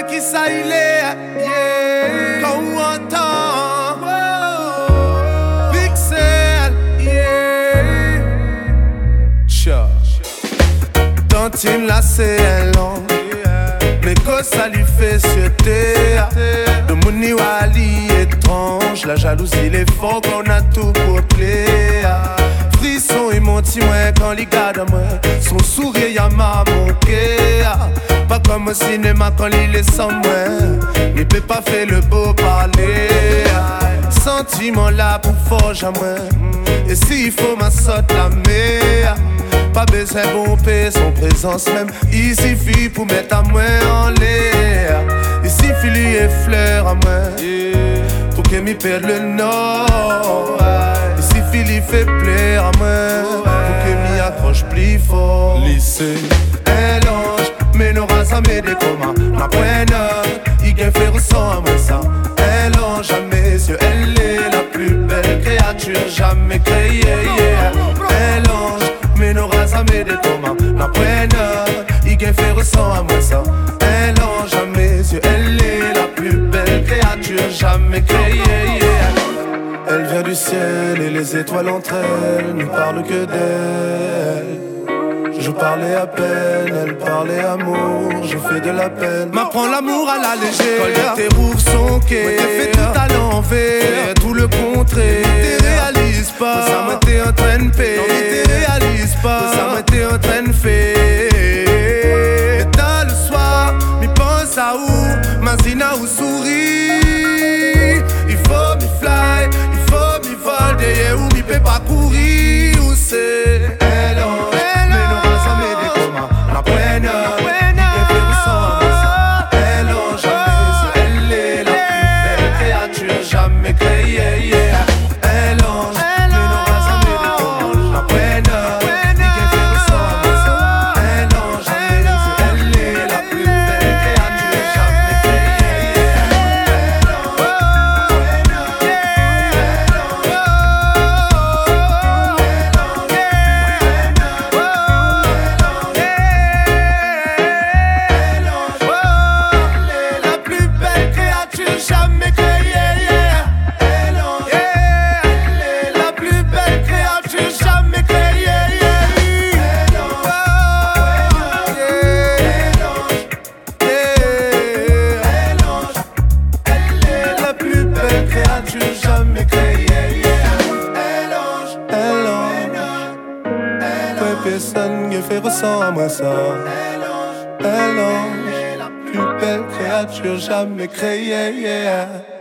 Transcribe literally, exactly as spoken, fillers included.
qui ça il est, yeah. Quand on entend, oh. Pixel, yeah. Tcha. Tantine là c'est long, mais que ça lui fait sauter. De mon niwali étrange, la jalousie les fort qu'on a tout pour plaire. Frisson et mon petit moins quand il garde moi. Son sourire y'a m'a manqué. Pas comme au cinéma quand il est sans moi. Il peut pas faire le beau parler. Sentiment là pour fort jamais. Et s'il faut ma sorte la mer. Pas besoin de bomber son présence même. Il suffit pour mettre à moi en l'air. Il suffit lui et fleur à moi pour que m'y perde le nord. Il suffit lui fait plaire à moi pour que m'y accroche plus fort. Lycée, elle ange, mais n'aura jamais des communs. La pointe, il gagne fait ressent à moi ça. Elle ange à mes yeux, elle est la plus belle créature jamais créée. Yeah. Elle ange, mais n'aura jamais des communs. La pointe, il gagne fait ressent à moi ça. Elle ange à mes yeux, elle est la plus belle créature jamais créée. Yeah. Elle vient du ciel et les étoiles entre elles ne parlent que d'elle. Je parlais à peine, elle parlait amour, je fais de la peine. M'apprends l'amour à la légère. Quand tes rouvres son quai, t'es fait tout à l'envers, tout le contraire. T'es réalise pas, ça m'a été en train de faire. Non mais t'es réalise pas, ça m'a été en train de faire. Et dans le soir, m'y pense à où, Mazina ou sourit. Il faut m'y fly, il faut m'y voler, ou m'y peut pas courir, où c'est. Elle en à moi ça. Elle ange, plus belle créature jamais créée. Yeah.